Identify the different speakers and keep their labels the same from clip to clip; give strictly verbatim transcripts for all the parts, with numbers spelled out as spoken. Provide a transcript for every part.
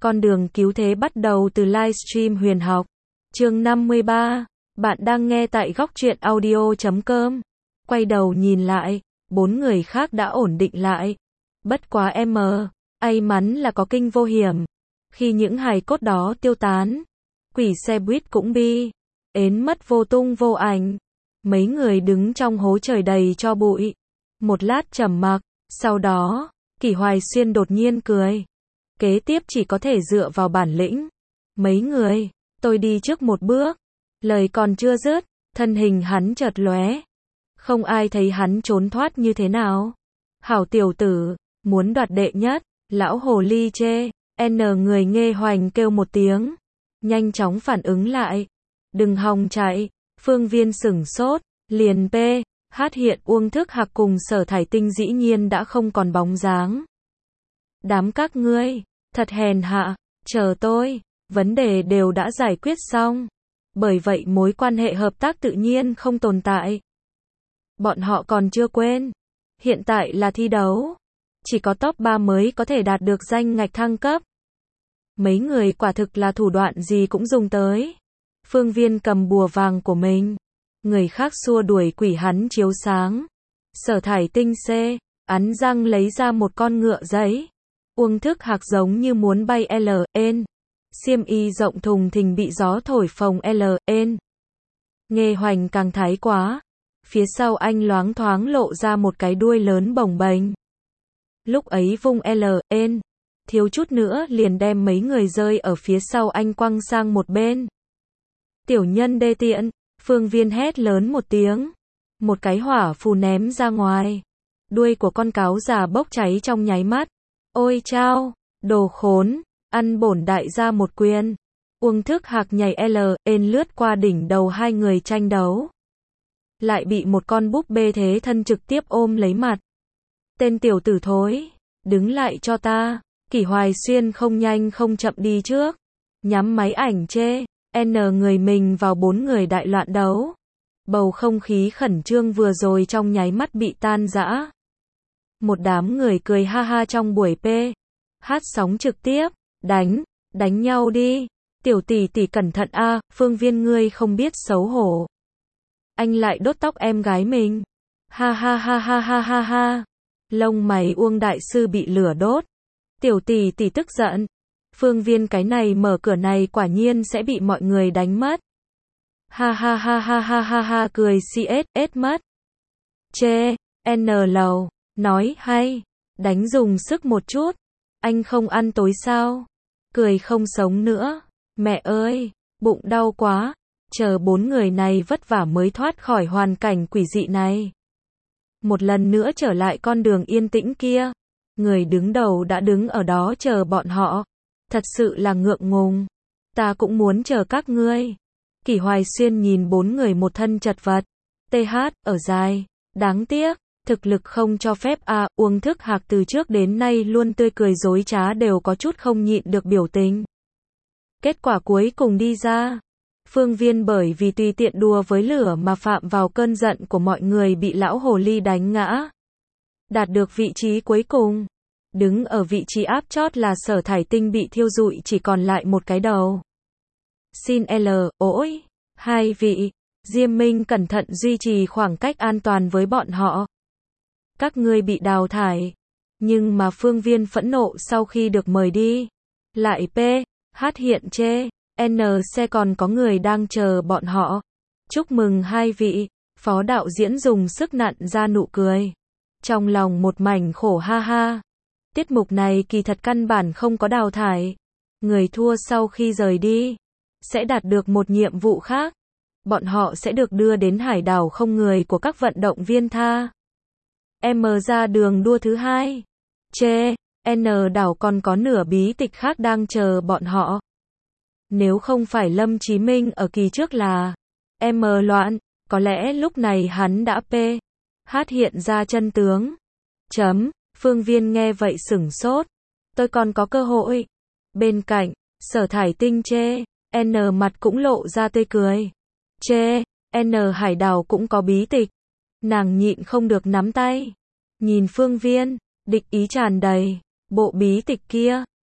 Speaker 1: Con đường cứu thế bắt đầu từ livestream huyền học. Chương năm mươi ba. Bạn đang nghe tại góc truyện audio chấm com. Quay đầu nhìn lại, bốn người khác đã ổn định lại. Bất quá em may mắn là có kinh vô hiểm. Khi những hài cốt đó tiêu tán, quỷ xe buýt cũng bi ến mất vô tung vô ảnh. Mấy người đứng trong hố trời đầy cho bụi. Một lát trầm mặc, sau đó, Kỷ Hoài Xuyên đột nhiên cười. Kế tiếp chỉ có thể dựa vào bản lĩnh. Mấy người, tôi đi trước một bước. Lời còn chưa dứt, thân hình hắn chợt lóe. Không ai thấy hắn trốn thoát như thế nào. Hảo tiểu tử, muốn đoạt đệ nhất, lão hồ ly chê. N người Nghê Hoành kêu một tiếng. Nhanh chóng phản ứng lại. Đừng hòng chạy. Phương Viên sửng sốt, liền p. Hát hiện Uông Thức Hạc cùng Sở Thải Tinh dĩ nhiên đã không còn bóng dáng. Đám các ngươi, thật hèn hạ, chờ tôi, vấn đề đều đã giải quyết xong. Bởi vậy mối quan hệ hợp tác tự nhiên không tồn tại. Bọn họ còn chưa quên. Hiện tại là thi đấu. Chỉ có top ba mới có thể đạt được danh ngạch thăng cấp. Mấy người quả thực là thủ đoạn gì cũng dùng tới. Phương Viên cầm bùa vàng của mình. Người khác xua đuổi quỷ hắn chiếu sáng. Sở Thải Tinh C. Ắn răng lấy ra một con ngựa giấy. Uông Thức Hạc giống như muốn bay L. N. Xiêm y rộng thùng thình bị gió thổi phồng L. N. Nghê Hoành càng thái quá. Phía sau anh loáng thoáng lộ ra một cái đuôi lớn bồng bềnh. Lúc ấy vung L. N. Thiếu chút nữa liền đem mấy người rơi ở phía sau anh quăng sang một bên. Tiểu nhân đê tiện, Phương Viên hét lớn một tiếng. Một cái hỏa phù ném ra ngoài. Đuôi của con cáo già bốc cháy trong nháy mắt. Ôi chao, đồ khốn, ăn bổn đại gia một quyền. Uông Thức Hạc nhảy L. N lướt qua đỉnh đầu hai người tranh đấu. Lại bị một con búp bê thế thân trực tiếp ôm lấy mặt. Tên tiểu tử thối, đứng lại cho ta. Kỷ Hoài Xuyên không nhanh không chậm đi trước. Nhắm máy ảnh chê. N người mình vào bốn người đại loạn đấu. Bầu không khí khẩn trương vừa rồi trong nháy mắt bị tan rã. Một đám người cười ha ha trong buổi P. Hát sóng trực tiếp. Đánh, đánh nhau đi. Tiểu tỷ tỷ cẩn thận a, Phương Viên ngươi không biết xấu hổ. Anh lại đốt tóc em gái mình. Ha ha ha ha ha ha ha. Lông mày Uông đại sư bị lửa đốt. Tiểu tỷ tỷ tức giận. Phương Viên cái này mở cửa này quả nhiên sẽ bị mọi người đánh mất. Ha ha ha ha ha ha ha cười xê ét ét mất. Chê, N lầu, nói hay, đánh dùng sức một chút. Anh không ăn tối sao? Cười không sống nữa. Mẹ ơi, bụng đau quá. Chờ bốn người này vất vả mới thoát khỏi hoàn cảnh quỷ dị này. Một lần nữa trở lại con đường yên tĩnh kia. Người đứng đầu đã đứng ở đó chờ bọn họ. Thật sự là ngượng ngùng. Ta cũng muốn chờ các ngươi. Kỷ Hoài Xuyên nhìn bốn người một thân chật vật. tê hát, ở dài. Đáng tiếc, thực lực không cho phép a. À, Uông Thức Hạc từ trước đến nay luôn tươi cười dối trá đều có chút không nhịn được biểu tình. Kết quả cuối cùng đi ra. Phương Viên bởi vì tùy tiện đùa với lửa mà phạm vào cơn giận của mọi người bị lão hồ ly đánh ngã. Đạt được vị trí cuối cùng. Đứng ở vị trí áp chót là Sở Thải Tinh bị thiêu rụi chỉ còn lại một cái đầu. Xin L, ôi, hai vị, Diêm Minh cẩn thận duy trì khoảng cách an toàn với bọn họ. Các ngươi bị đào thải. Nhưng mà Phương Viên phẫn nộ sau khi được mời đi. Lại P, Hát hiện chê, N xe còn có người đang chờ bọn họ. Chúc mừng hai vị, phó đạo diễn dùng sức nặn ra nụ cười. Trong lòng một mảnh khổ ha ha. Tiết mục này kỳ thật căn bản không có đào thải. Người thua sau khi rời đi sẽ đạt được một nhiệm vụ khác. Bọn họ sẽ được đưa đến hải đảo không người của các vận động viên tha. M ra đường đua thứ hai. Chê, N đảo còn có nửa bí tịch khác đang chờ bọn họ. Nếu không phải Lâm Chí Minh ở kỳ trước là M loạn, có lẽ lúc này hắn đã P. Hát hiện ra chân tướng. Chấm. Phương Viên nghe vậy sửng sốt. Tôi còn có cơ hội. Bên cạnh, Sở Thải Tinh chê. N mặt cũng lộ ra tươi cười. Chê, N hải đảo cũng có bí tịch. Nàng nhịn không được nắm tay. Nhìn Phương Viên, địch ý tràn đầy. Bộ bí tịch kia,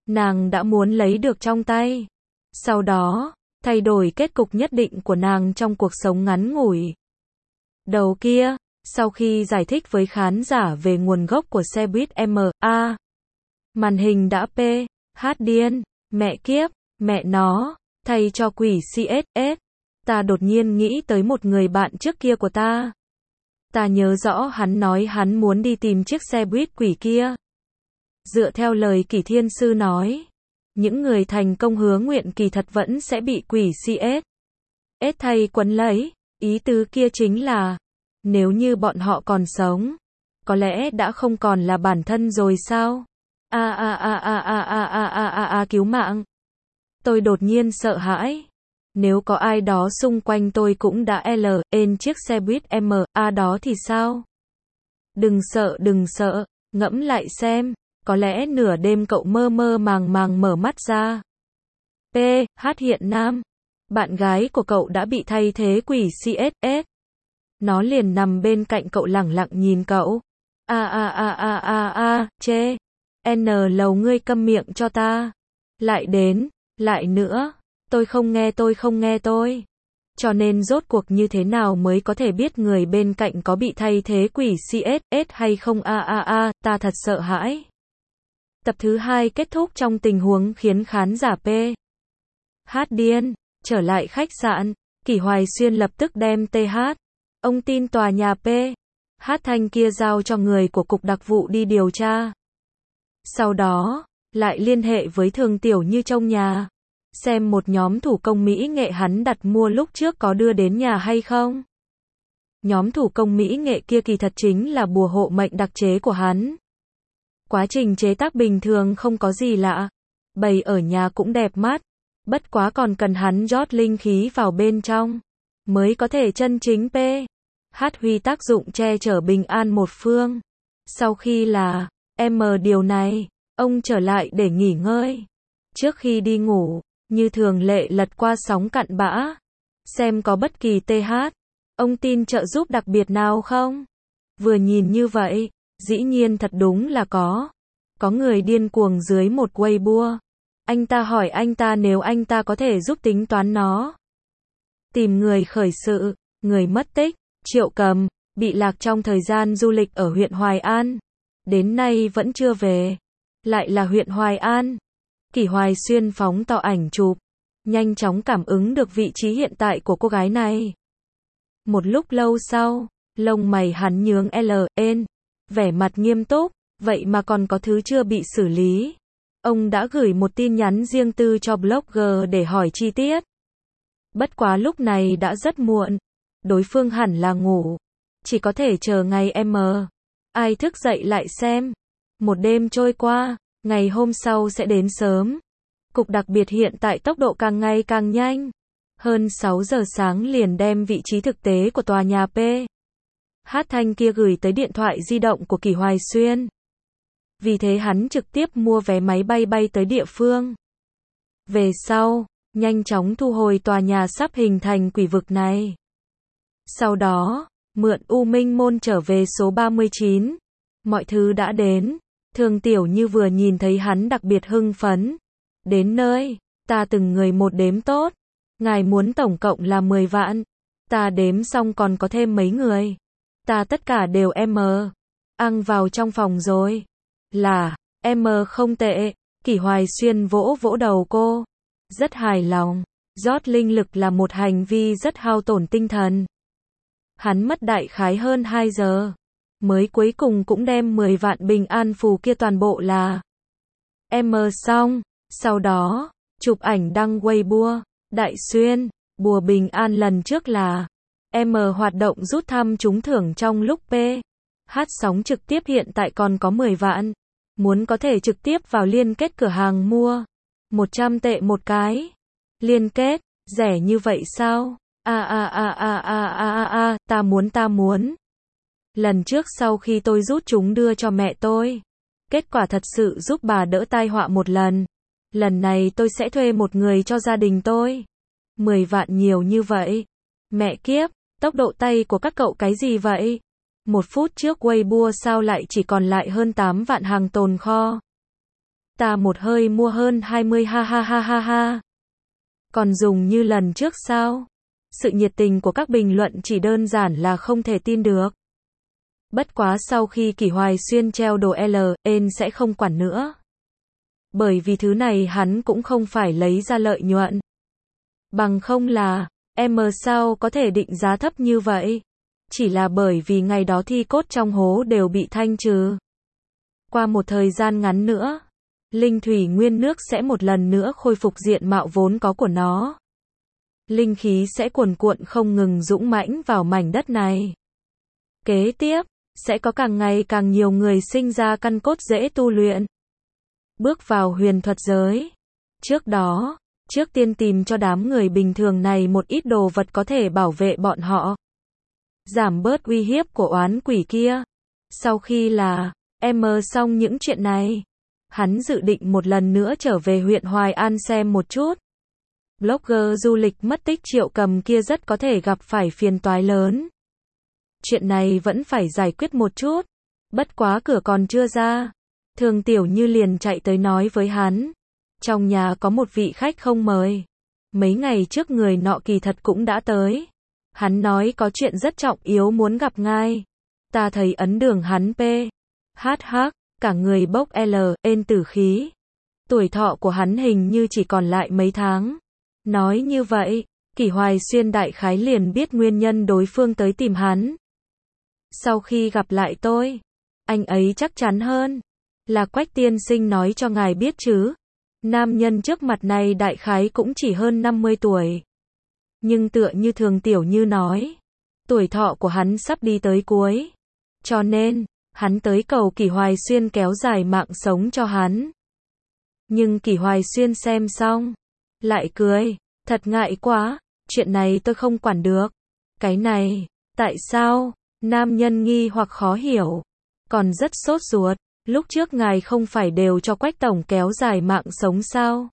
Speaker 1: nàng đã muốn lấy được trong tay. Sau đó, thay đổi kết cục nhất định của nàng trong cuộc sống ngắn ngủi. Đầu kia, sau khi giải thích với khán giả về nguồn gốc của xe buýt em a, màn hình đã p, hát điên, mẹ kiếp, mẹ nó, thay cho quỷ xê ét ét. Ta đột nhiên nghĩ tới một người bạn trước kia của ta. Ta nhớ rõ hắn nói hắn muốn đi tìm chiếc xe buýt quỷ kia. Dựa theo lời Kỷ Thiên Sư nói, những người thành công hứa nguyện kỳ thật vẫn sẽ bị quỷ xê ét ét thay quấn lấy. Ý tứ kia chính là, nếu như bọn họ còn sống, có lẽ đã không còn là bản thân rồi sao? A a a a a a a a a a cứu mạng. Tôi đột nhiên sợ hãi. Nếu có ai đó xung quanh tôi cũng đã lên chiếc xe buýt em a đó thì sao? Đừng sợ, đừng sợ, ngẫm lại xem, có lẽ nửa đêm cậu mơ mơ màng màng mở mắt ra. P. Hát hiện nam. Bạn gái của cậu đã bị thay thế quỷ xê ét ét. Nó liền nằm bên cạnh cậu lẳng lặng nhìn cậu. A a a a a a, chê. N lầu ngươi câm miệng cho ta. Lại đến, lại nữa. Tôi không nghe tôi không nghe tôi. Cho nên rốt cuộc như thế nào mới có thể biết người bên cạnh có bị thay thế quỷ xê ét ét hay không? A a a, ta thật sợ hãi. Tập thứ hai kết thúc trong tình huống khiến khán giả P. Hát điên. Trở lại khách sạn, Kỷ Hoài Xuyên lập tức đem tê hát. Ông tin tòa nhà P. Hát Thanh kia giao cho người của cục đặc vụ đi điều tra. Sau đó, lại liên hệ với Thường Tiểu Như trong nhà. Xem một nhóm thủ công mỹ nghệ hắn đặt mua lúc trước có đưa đến nhà hay không. Nhóm thủ công mỹ nghệ kia kỳ thật chính là bùa hộ mệnh đặc chế của hắn. Quá trình chế tác bình thường không có gì lạ. Bày ở nhà cũng đẹp mắt. Bất quá còn cần hắn rót linh khí vào bên trong. Mới có thể chân chính P. Hát huy tác dụng che chở bình an một phương. Sau khi là M điều này, ông trở lại để nghỉ ngơi. Trước khi đi ngủ, như thường lệ lật qua sóng cặn bã. Xem có bất kỳ th. Ông tin trợ giúp đặc biệt nào không? Vừa nhìn như vậy, dĩ nhiên thật đúng là có. Có người điên cuồng dưới một Weibo. Anh ta hỏi anh ta nếu anh ta có thể giúp tính toán nó. Tìm người khởi sự, người mất tích, Triệu Cầm, bị lạc trong thời gian du lịch ở huyện Hoài An. Đến nay vẫn chưa về. Lại là huyện Hoài An. Kỷ Hoài Xuyên phóng to ảnh chụp. Nhanh chóng cảm ứng được vị trí hiện tại của cô gái này. Một lúc lâu sau, lông mày hắn nhướng lên. Vẻ mặt nghiêm túc, vậy mà còn có thứ chưa bị xử lý. Ông đã gửi một tin nhắn riêng tư cho blogger để hỏi chi tiết. Bất quá lúc này đã rất muộn. Đối phương hẳn là ngủ. Chỉ có thể chờ ngày M. Ai thức dậy lại xem. Một đêm trôi qua, ngày hôm sau sẽ đến sớm. Cục đặc biệt hiện tại tốc độ càng ngày càng nhanh. Hơn sáu giờ sáng liền đem vị trí thực tế của tòa nhà P. Hát Thanh kia gửi tới điện thoại di động của Kỷ Hoài Xuyên. Vì thế hắn trực tiếp mua vé máy bay bay tới địa phương. Về sau, nhanh chóng thu hồi tòa nhà sắp hình thành quỷ vực này. Sau đó, mượn U Minh Môn trở về số ba mươi chín. Mọi thứ đã đến. Thường Tiểu Như vừa nhìn thấy hắn đặc biệt hưng phấn. Đến nơi, ta từng người một đếm tốt. Ngài muốn tổng cộng là mười vạn. Ta đếm xong còn có thêm mấy người. Ta tất cả đều M. Ăn vào trong phòng rồi. Là, M không tệ. Kỷ Hoài Xuyên vỗ vỗ đầu cô. Rất hài lòng. Rót linh lực là một hành vi rất hao tổn tinh thần. Hắn mất đại khái hơn hai giờ. Mới cuối cùng cũng đem mười vạn bình an phù kia toàn bộ là M xong. Sau đó, chụp ảnh đăng Weibo. Đại Xuyên, bùa bình an lần trước là M hoạt động rút thăm trúng thưởng trong lúc P. Hát sóng trực tiếp hiện tại còn có mười vạn. Muốn có thể trực tiếp vào liên kết cửa hàng mua. một trăm tệ một cái. Liên kết, rẻ như vậy sao? A a a a a a a a, ta muốn ta muốn. Lần trước sau khi tôi rút chúng đưa cho mẹ tôi. Kết quả thật sự giúp bà đỡ tai họa một lần. Lần này tôi sẽ thuê một người cho gia đình tôi. mười vạn nhiều như vậy. Mẹ kiếp, tốc độ tay của các cậu cái gì vậy? Một phút trước Weibo sao lại chỉ còn lại hơn tám vạn hàng tồn kho. ta một hơi mua hơn hai mươi ha ha ha ha ha. Còn dùng như lần trước sao? Sự nhiệt tình của các bình luận chỉ đơn giản là không thể tin được. Bất quá sau khi Kỷ Hoài Xuyên treo đồ L, en sẽ không quản nữa. Bởi vì thứ này hắn cũng không phải lấy ra lợi nhuận. Bằng không là, em sao có thể định giá thấp như vậy? Chỉ là bởi vì ngày đó thi cốt trong hố đều bị thanh trừ. Qua một thời gian ngắn nữa, linh thủy nguyên nước sẽ một lần nữa khôi phục diện mạo vốn có của nó. Linh khí sẽ cuồn cuộn không ngừng dũng mãnh vào mảnh đất này. Kế tiếp, sẽ có càng ngày càng nhiều người sinh ra căn cốt dễ tu luyện. Bước vào huyền thuật giới. Trước đó, trước tiên tìm cho đám người bình thường này một ít đồ vật có thể bảo vệ bọn họ. Giảm bớt uy hiếp của oán quỷ kia. Sau khi là, em xong những chuyện này, hắn dự định một lần nữa trở về huyện Hoài An xem một chút. Blogger du lịch mất tích Triệu Cầm kia rất có thể gặp phải phiền toái lớn. Chuyện này vẫn phải giải quyết một chút. Bất quá cửa còn chưa ra, Thường Tiểu Như liền chạy tới nói với hắn. Trong nhà có một vị khách không mời. Mấy ngày trước người nọ kỳ thật cũng đã tới. Hắn nói có chuyện rất trọng yếu muốn gặp ngài. Ta thấy ấn đường hắn p. Hát hát, cả người bốc L, en tử khí. Tuổi thọ của hắn hình như chỉ còn lại mấy tháng. Nói như vậy, Kỷ Hoài Xuyên đại khái liền biết nguyên nhân đối phương tới tìm hắn. Sau khi gặp lại tôi, anh ấy chắc chắn hơn. Là Quách tiên sinh nói cho ngài biết chứ. Nam nhân trước mặt này đại khái cũng chỉ hơn năm mươi tuổi. Nhưng tựa như Thường Tiểu Như nói, tuổi thọ của hắn sắp đi tới cuối. Cho nên, hắn tới cầu Kỷ Hoài Xuyên kéo dài mạng sống cho hắn. Nhưng Kỷ Hoài Xuyên xem xong, lại cười, thật ngại quá, chuyện này tôi không quản được. Cái này, tại sao? Nam nhân nghi hoặc khó hiểu, còn rất sốt ruột, lúc trước ngài không phải đều cho Quách tổng kéo dài mạng sống sao?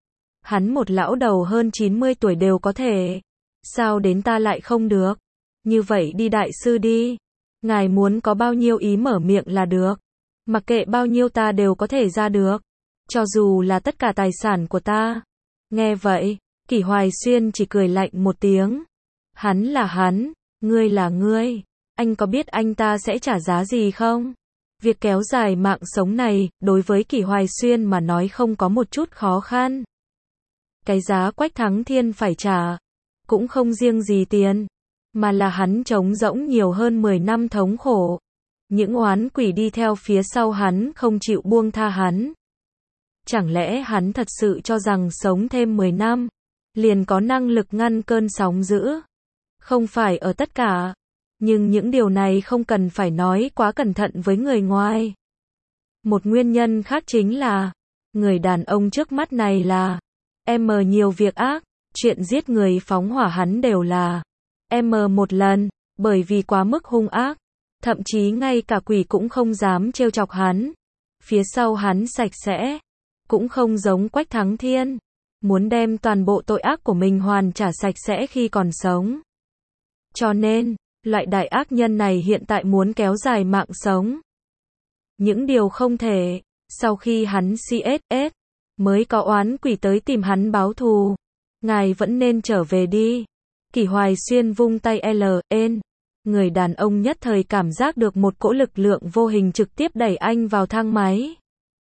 Speaker 1: Hắn một lão đầu hơn chín mươi tuổi đều có thể, sao đến ta lại không được? Như vậy đi đại sư đi, ngài muốn có bao nhiêu ý mở miệng là được, mặc kệ bao nhiêu ta đều có thể ra được, cho dù là tất cả tài sản của ta. Nghe vậy, Kỷ Hoài Xuyên chỉ cười lạnh một tiếng. Hắn là hắn, ngươi là ngươi, anh có biết anh ta sẽ trả giá gì không? Việc kéo dài mạng sống này, đối với Kỷ Hoài Xuyên mà nói không có một chút khó khăn. Cái giá Quách Thắng Thiên phải trả, cũng không riêng gì tiền, mà là hắn trống rỗng nhiều hơn mười năm thống khổ. Những oán quỷ đi theo phía sau hắn không chịu buông tha hắn. Chẳng lẽ hắn thật sự cho rằng sống thêm mười năm, liền có năng lực ngăn cơn sóng dữ? Không phải ở tất cả, nhưng những điều này không cần phải nói quá cẩn thận với người ngoài. Một nguyên nhân khác chính là, người đàn ông trước mắt này là, em nhiều việc ác, chuyện giết người phóng hỏa hắn đều là, em một lần, bởi vì quá mức hung ác, thậm chí ngay cả quỷ cũng không dám trêu chọc hắn. Phía sau hắn sạch sẽ, cũng không giống Quách Thắng Thiên, muốn đem toàn bộ tội ác của mình hoàn trả sạch sẽ khi còn sống. Cho nên, loại đại ác nhân này hiện tại muốn kéo dài mạng sống. Những điều không thể, sau khi hắn chết, mới có oán quỷ tới tìm hắn báo thù. Ngài vẫn nên trở về đi. Kỷ Hoài Xuyên vung tay L, en. Người đàn ông nhất thời cảm giác được một cỗ lực lượng vô hình trực tiếp đẩy anh vào thang máy.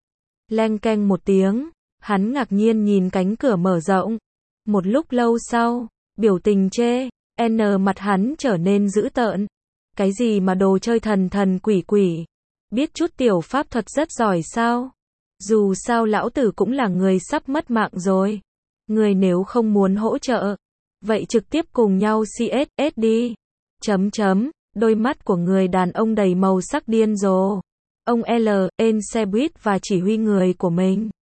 Speaker 1: Leng keng một tiếng, hắn ngạc nhiên nhìn cánh cửa mở rộng. Một lúc lâu sau, biểu tình chê, N mặt hắn trở nên dữ tợn. Cái gì mà đồ chơi thần thần quỷ quỷ, biết chút tiểu pháp thuật rất giỏi sao? Dù sao lão tử cũng là người sắp mất mạng rồi. Người nếu không muốn hỗ trợ, vậy trực tiếp cùng nhau xê ét đi. Chấm chấm, đôi mắt của người đàn ông đầy màu sắc điên rồ. Ông L, en xe buýt và chỉ huy người của mình.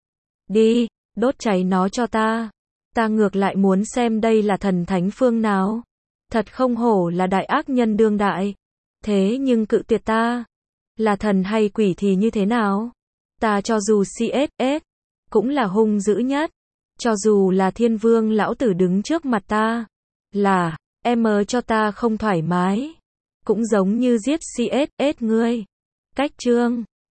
Speaker 1: Đi, đốt cháy nó cho ta. Ta ngược lại muốn xem đây là thần thánh phương nào. Thật không hổ là đại ác nhân đương đại. Thế nhưng cự tuyệt ta, là thần hay quỷ thì như thế nào? Ta cho dù xê ét, cũng là hung dữ nhất. Cho dù là thiên vương lão tử đứng trước mặt ta, là, em cho ta không thoải mái. Cũng giống như giết xê ét ngươi. Cách chương